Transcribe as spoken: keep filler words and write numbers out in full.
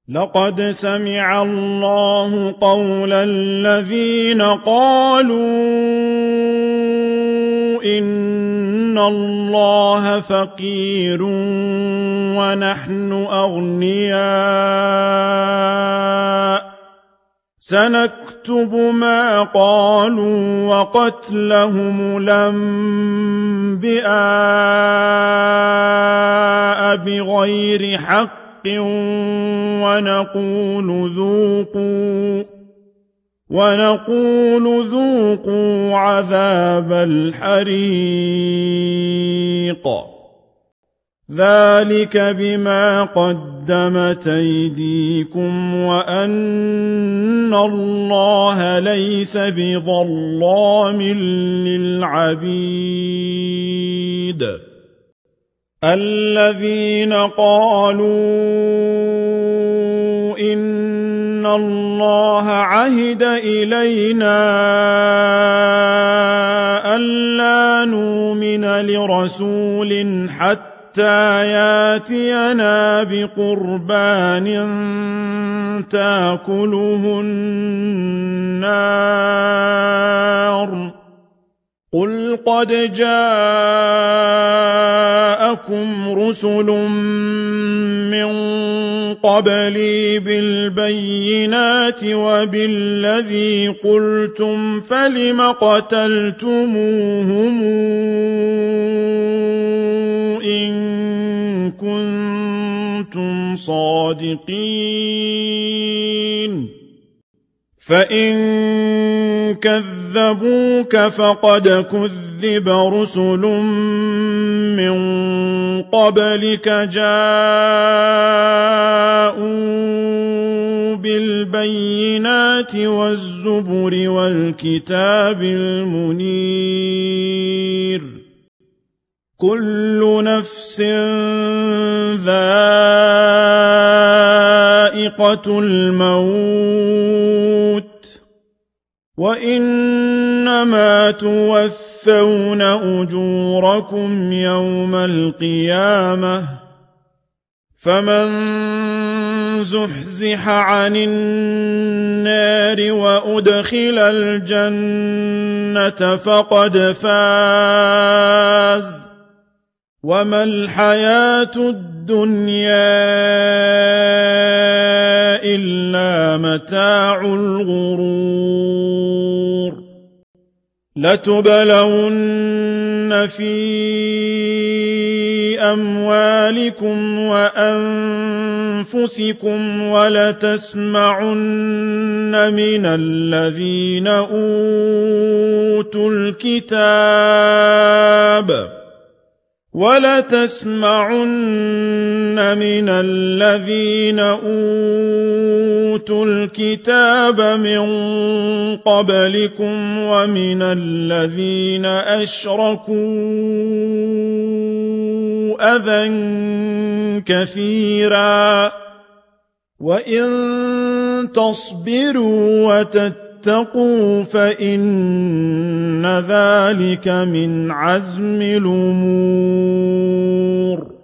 لقد سمع الله قول الذين قالوا إن الله فقير ونحن أغنياء سنكتب ما قالوا وقتلهم الأنبياء بغير حق ونقول ذوقوا ونقول ذوقوا عذاب الحريق ذلك بما قدمت أيديكم وأن الله ليس بظلام للعبيد الذين قالوا إن الله عهد إلينا ألا نؤمن لرسول حتى ياتينا بقربان تأكله النار قل قد جاءكم رسل من قبلي بالبينات وبالذي قلتم فلم قتلتموهم إن كنتم صادقين فإن كذبوك فقد كذب رسل من قبلك جاءوا بالبينات والزبر والكتاب المنير كل نفس ذائقة الموت وإنما توفون أجوركم يوم القيامة فمن زحزح عن النار وأدخل الجنة فقد فاز وما الحياة الدنيا إلا متاع الغرور لتبلون في أموالكم وأنفسكم ولتسمعن من الذين أوتوا الكتاب ولتسمعن من الذين أوتوا الكتاب من قبلكم ومن الذين أشركوا أذى كثيرا وإن تصبروا وتتقوا فإن ذلك من عزم الأمور